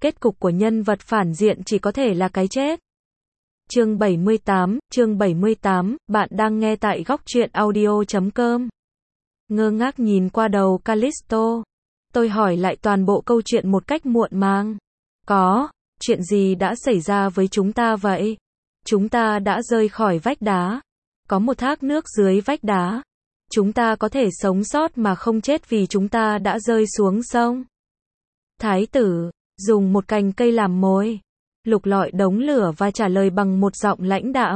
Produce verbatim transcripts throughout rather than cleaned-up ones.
Kết cục của nhân vật phản diện chỉ có thể là cái chết. Chương bảy mươi tám, chương bảy mươi tám, bạn đang nghe tại góc truyện audio chấm com. Ngơ ngác nhìn qua đầu Callisto. Tôi hỏi lại toàn bộ câu chuyện một cách muộn màng. Có, chuyện gì đã xảy ra với chúng ta vậy? Chúng ta đã rơi khỏi vách đá. Có một thác nước dưới vách đá. Chúng ta có thể sống sót mà không chết vì chúng ta đã rơi xuống sông. Thái tử dùng một cành cây làm mồi, lục lọi đống lửa và trả lời bằng một giọng lãnh đạm.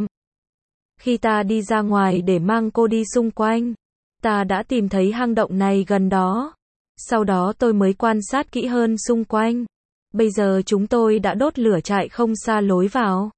Khi ta đi ra ngoài để mang cô đi xung quanh, ta đã tìm thấy hang động này gần đó. Sau đó tôi mới quan sát kỹ hơn xung quanh. Bây giờ chúng tôi đã đốt lửa trại không xa lối vào.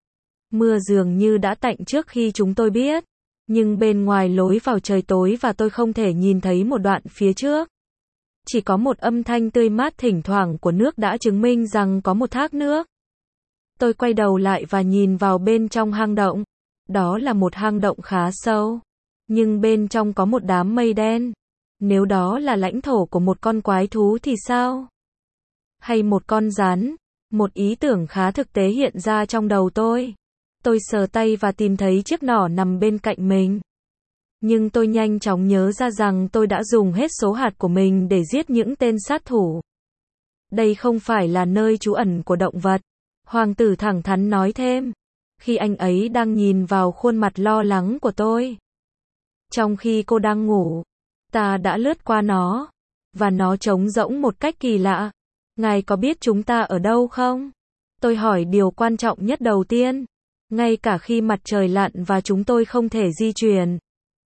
Mưa dường như đã tạnh trước khi chúng tôi biết. Nhưng bên ngoài lối vào trời tối và tôi không thể nhìn thấy một đoạn phía trước. Chỉ có một âm thanh tươi mát thỉnh thoảng của nước đã chứng minh rằng có một thác nước. Tôi quay đầu lại và nhìn vào bên trong hang động. Đó là một hang động khá sâu. Nhưng bên trong có một đám mây đen. Nếu đó là lãnh thổ của một con quái thú thì sao? Hay một con rắn? Một ý tưởng khá thực tế hiện ra trong đầu tôi. Tôi sờ tay và tìm thấy chiếc nỏ nằm bên cạnh mình. Nhưng tôi nhanh chóng nhớ ra rằng tôi đã dùng hết số hạt của mình để giết những tên sát thủ. Đây không phải là nơi trú ẩn của động vật. Hoàng tử thẳng thắn nói thêm. Khi anh ấy đang nhìn vào khuôn mặt lo lắng của tôi. Trong khi cô đang ngủ, ta đã lướt qua nó. Và nó trống rỗng một cách kỳ lạ. Ngài có biết chúng ta ở đâu không? Tôi hỏi điều quan trọng nhất đầu tiên. Ngay cả khi mặt trời lặn và chúng tôi không thể di chuyển.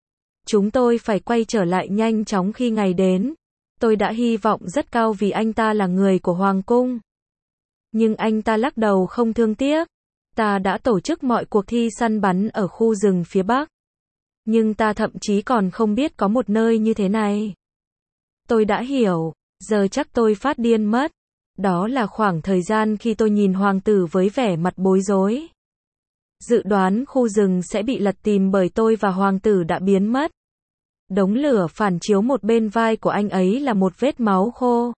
Chúng tôi phải quay trở lại nhanh chóng khi ngày đến. Tôi đã hy vọng rất cao vì anh ta là người của Hoàng cung. Nhưng anh ta lắc đầu không thương tiếc. Ta đã tổ chức mọi cuộc thi săn bắn ở khu rừng phía Bắc. Nhưng ta thậm chí còn không biết có một nơi như thế này. Tôi đã hiểu, giờ chắc tôi phát điên mất. Đó là khoảng thời gian khi tôi nhìn hoàng tử với vẻ mặt bối rối. Dự đoán khu rừng sẽ bị lật tìm bởi tôi và hoàng tử đã biến mất. Đống lửa phản chiếu một bên vai của anh ấy là một vết máu khô.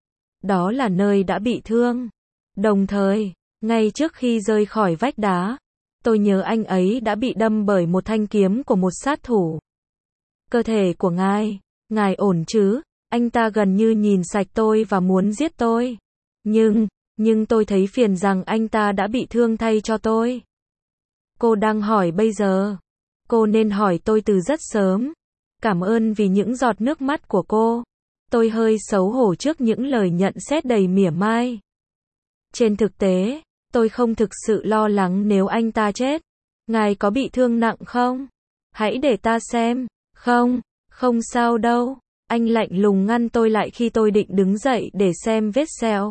Đó là nơi đã bị thương. Đồng thời, ngay trước khi rơi khỏi vách đá, tôi nhớ anh ấy đã bị đâm bởi một thanh kiếm của một sát thủ. Cơ thể của ngài, ngài ổn chứ? Anh ta gần như nhìn sạch tôi và muốn giết tôi. Nhưng, nhưng tôi thấy phiền rằng anh ta đã bị thương thay cho tôi. Cô đang hỏi bây giờ. Cô nên hỏi tôi từ rất sớm. Cảm ơn vì những giọt nước mắt của cô. Tôi hơi xấu hổ trước những lời nhận xét đầy mỉa mai. Trên thực tế, tôi không thực sự lo lắng nếu anh ta chết. Ngài có bị thương nặng không? Hãy để ta xem. Không, không sao đâu. Anh lạnh lùng ngăn tôi lại khi tôi định đứng dậy để xem vết sẹo.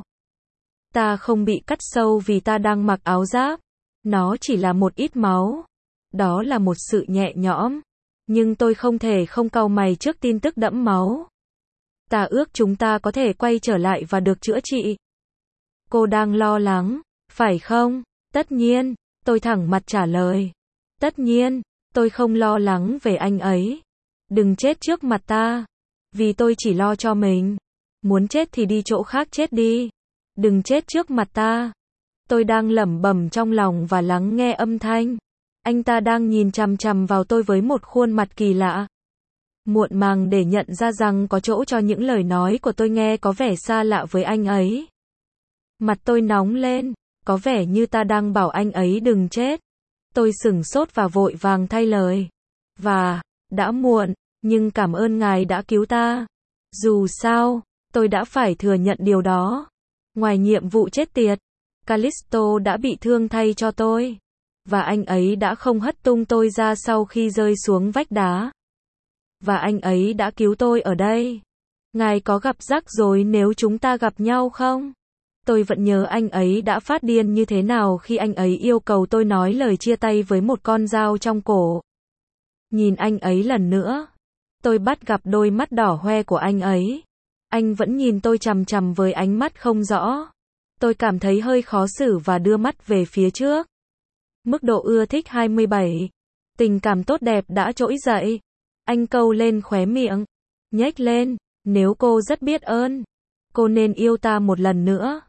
Ta không bị cắt sâu vì ta đang mặc áo giáp. Nó chỉ là một ít máu. Đó là một sự nhẹ nhõm. Nhưng tôi không thể không cau mày trước tin tức đẫm máu. Ta ước chúng ta có thể quay trở lại và được chữa trị. Cô đang lo lắng, phải không? Tất nhiên, tôi thẳng mặt trả lời. Tất nhiên, tôi không lo lắng về anh ấy. Đừng chết trước mặt ta. Vì tôi chỉ lo cho mình. Muốn chết thì đi chỗ khác chết đi. Đừng chết trước mặt ta. Tôi đang lẩm bẩm trong lòng và lắng nghe âm thanh. Anh ta đang nhìn chằm chằm vào tôi với một khuôn mặt kỳ lạ. Muộn màng để nhận ra rằng có chỗ cho những lời nói của tôi nghe có vẻ xa lạ với anh ấy. Mặt tôi nóng lên, có vẻ như ta đang bảo anh ấy đừng chết. Tôi sửng sốt và vội vàng thay lời. Và, đã muộn, nhưng cảm ơn ngài đã cứu ta. Dù sao, tôi đã phải thừa nhận điều đó. Ngoài nhiệm vụ chết tiệt, Callisto đã bị thương thay cho tôi. Và anh ấy đã không hất tung tôi ra sau khi rơi xuống vách đá. Và anh ấy đã cứu tôi ở đây. Ngài có gặp rắc rối nếu chúng ta gặp nhau không? Tôi vẫn nhớ anh ấy đã phát điên như thế nào khi anh ấy yêu cầu tôi nói lời chia tay với một con dao trong cổ. Nhìn anh ấy lần nữa. Tôi bắt gặp đôi mắt đỏ hoe của anh ấy. Anh vẫn nhìn tôi chằm chằm với ánh mắt không rõ. Tôi cảm thấy hơi khó xử và đưa mắt về phía trước. Mức độ ưa thích hai mươi bảy. Tình cảm tốt đẹp đã trỗi dậy. Anh câu lên khóe miệng. Nhếch lên. Nếu cô rất biết ơn, cô nên yêu ta một lần nữa.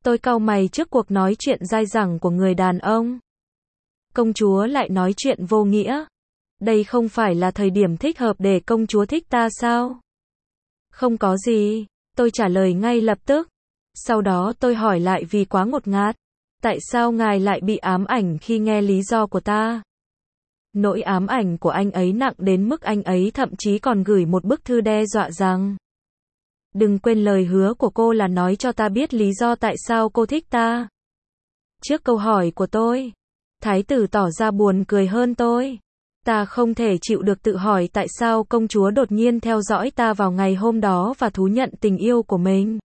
Tôi cau mày trước cuộc nói chuyện dai dẳng của người đàn ông. Công chúa lại nói chuyện vô nghĩa. Đây không phải là thời điểm thích hợp để công chúa thích ta sao? Không có gì, tôi trả lời ngay lập tức. Sau đó tôi hỏi lại vì quá ngột ngạt. Tại sao ngài lại bị ám ảnh khi nghe lý do của ta? Nỗi ám ảnh của anh ấy nặng đến mức anh ấy thậm chí còn gửi một bức thư đe dọa rằng: đừng quên lời hứa của cô là nói cho ta biết lý do tại sao cô thích ta. Trước câu hỏi của tôi, thái tử tỏ ra buồn cười hơn tôi. Ta không thể chịu được tự hỏi tại sao công chúa đột nhiên theo dõi ta vào ngày hôm đó và thú nhận tình yêu của mình.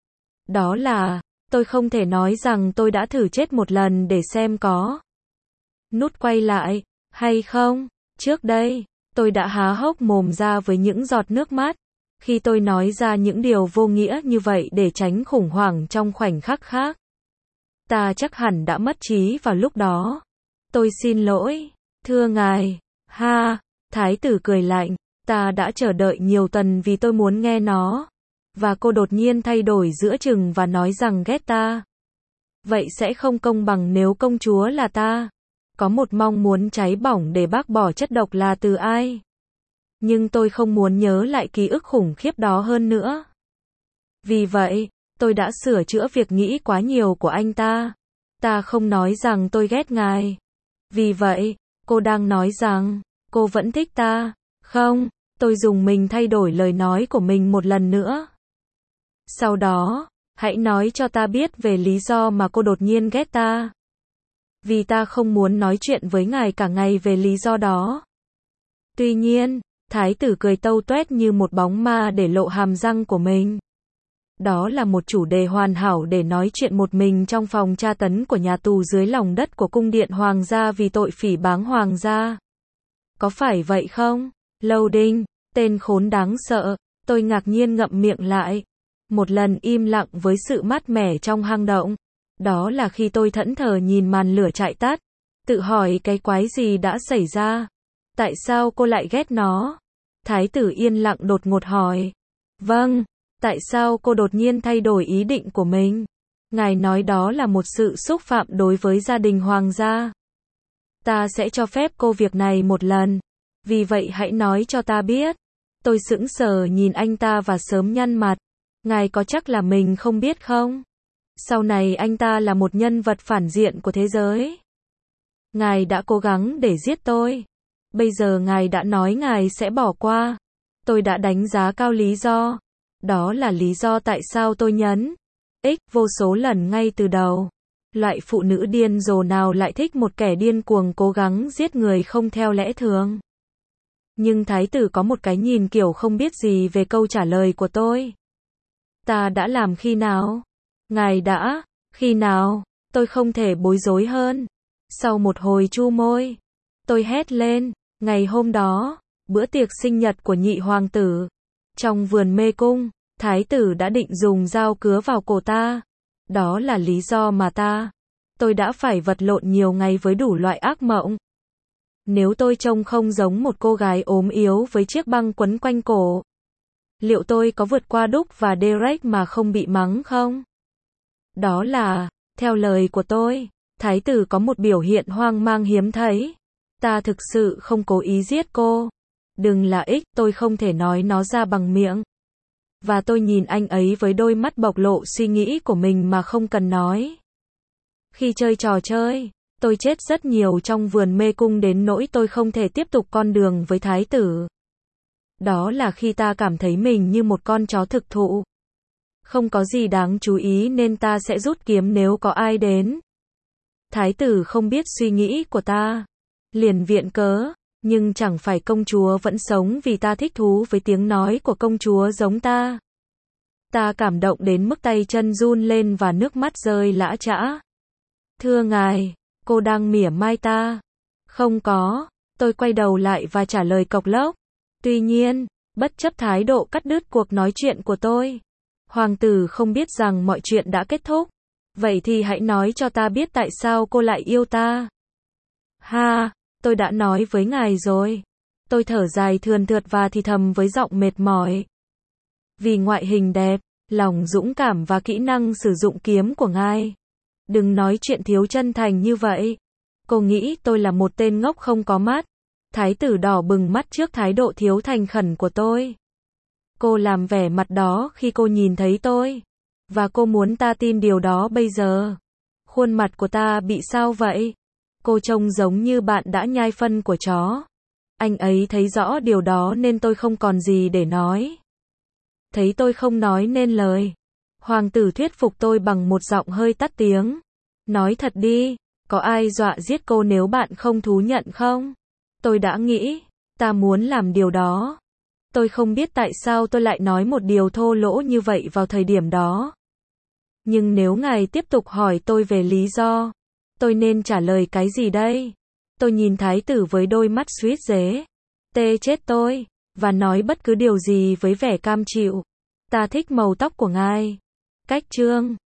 Đó là, tôi không thể nói rằng tôi đã thử chết một lần để xem có nút quay lại, hay không. Trước đây, tôi đã há hốc mồm ra với những giọt nước mắt, khi tôi nói ra những điều vô nghĩa như vậy để tránh khủng hoảng trong khoảnh khắc khác. Ta chắc hẳn đã mất trí vào lúc đó. Tôi xin lỗi, thưa ngài. Ha, thái tử cười lạnh, ta đã chờ đợi nhiều tuần vì tôi muốn nghe nó. Và cô đột nhiên thay đổi giữa chừng và nói rằng ghét ta. Vậy sẽ không công bằng nếu công chúa là ta. Có một mong muốn cháy bỏng để bác bỏ chất độc là từ ai. Nhưng tôi không muốn nhớ lại ký ức khủng khiếp đó hơn nữa. Vì vậy, tôi đã sửa chữa việc nghĩ quá nhiều của anh ta. Ta không nói rằng tôi ghét ngài. Vì vậy, cô đang nói rằng, cô vẫn thích ta. Không, tôi dùng mình thay đổi lời nói của mình một lần nữa. Sau đó, hãy nói cho ta biết về lý do mà cô đột nhiên ghét ta. Vì ta không muốn nói chuyện với ngài cả ngày về lý do đó. Tuy nhiên, thái tử cười tâu tuét như một bóng ma để lộ hàm răng của mình. Đó là một chủ đề hoàn hảo để nói chuyện một mình trong phòng tra tấn của nhà tù dưới lòng đất của cung điện hoàng gia vì tội phỉ báng hoàng gia. Có phải vậy không? Loading, tên khốn đáng sợ, tôi ngạc nhiên ngậm miệng lại. Một lần im lặng với sự mát mẻ trong hang động. Đó là khi tôi thẫn thờ nhìn màn lửa chạy tắt. Tự hỏi cái quái gì đã xảy ra? Tại sao cô lại ghét nó? Thái tử yên lặng đột ngột hỏi. Vâng, tại sao cô đột nhiên thay đổi ý định của mình? Ngài nói đó là một sự xúc phạm đối với gia đình hoàng gia. Ta sẽ cho phép cô việc này một lần. Vì vậy hãy nói cho ta biết. Tôi sững sờ nhìn anh ta và sớm nhăn mặt. Ngài có chắc là mình không biết không? Sau này anh ta là một nhân vật phản diện của thế giới. Ngài đã cố gắng để giết tôi. Bây giờ ngài đã nói ngài sẽ bỏ qua. Tôi đã đánh giá cao lý do. Đó là lý do tại sao tôi nhấn X vô số lần ngay từ đầu. Loại phụ nữ điên rồ nào lại thích một kẻ điên cuồng cố gắng giết người không theo lẽ thường. Nhưng thái tử có một cái nhìn kiểu không biết gì về câu trả lời của tôi. Ta đã làm khi nào? Ngài đã, khi nào? Tôi không thể bối rối hơn. Sau một hồi chu môi, tôi hét lên, ngày hôm đó, bữa tiệc sinh nhật của nhị hoàng tử. Trong vườn mê cung, thái tử đã định dùng dao cứa vào cổ ta. Đó là lý do mà ta, tôi đã phải vật lộn nhiều ngày với đủ loại ác mộng. Nếu tôi trông không giống một cô gái ốm yếu với chiếc băng quấn quanh cổ, liệu tôi có vượt qua Đúc và Derek mà không bị mắng không? Đó là, theo lời của tôi, thái tử có một biểu hiện hoang mang hiếm thấy. Ta thực sự không cố ý giết cô. Đừng là ích, tôi không thể nói nó ra bằng miệng. Và tôi nhìn anh ấy với đôi mắt bộc lộ suy nghĩ của mình mà không cần nói. Khi chơi trò chơi, tôi chết rất nhiều trong vườn mê cung đến nỗi tôi không thể tiếp tục con đường với thái tử. Đó là khi ta cảm thấy mình như một con chó thực thụ. Không có gì đáng chú ý nên ta sẽ rút kiếm nếu có ai đến. Thái tử không biết suy nghĩ của ta. Liền viện cớ, nhưng chẳng phải công chúa vẫn sống vì ta thích thú với tiếng nói của công chúa giống ta. Ta cảm động đến mức tay chân run lên và nước mắt rơi lã chã. Thưa ngài, cô đang mỉa mai ta. Không có, tôi quay đầu lại và trả lời cộc lốc. Tuy nhiên, bất chấp thái độ cắt đứt cuộc nói chuyện của tôi, hoàng tử không biết rằng mọi chuyện đã kết thúc. Vậy thì hãy nói cho ta biết tại sao cô lại yêu ta. Ha, tôi đã nói với ngài rồi. Tôi thở dài thườn thượt và thì thầm với giọng mệt mỏi. Vì ngoại hình đẹp, lòng dũng cảm và kỹ năng sử dụng kiếm của ngài. Đừng nói chuyện thiếu chân thành như vậy. Cô nghĩ tôi là một tên ngốc không có mắt. Thái tử đỏ bừng mắt trước thái độ thiếu thành khẩn của tôi. Cô làm vẻ mặt đó khi cô nhìn thấy tôi. Và cô muốn ta tin điều đó bây giờ. Khuôn mặt của ta bị sao vậy? Cô trông giống như bạn đã nhai phân của chó. Anh ấy thấy rõ điều đó nên tôi không còn gì để nói. Thấy tôi không nói nên lời. Hoàng tử thuyết phục tôi bằng một giọng hơi tắt tiếng. Nói thật đi, có ai dọa giết cô nếu bạn không thú nhận không? Tôi đã nghĩ, ta muốn làm điều đó. Tôi không biết tại sao tôi lại nói một điều thô lỗ như vậy vào thời điểm đó. Nhưng nếu ngài tiếp tục hỏi tôi về lý do, tôi nên trả lời cái gì đây? Tôi nhìn thái tử với đôi mắt suýt dế. Tê chết tôi, và nói bất cứ điều gì với vẻ cam chịu. Ta thích màu tóc của ngài. Cách chương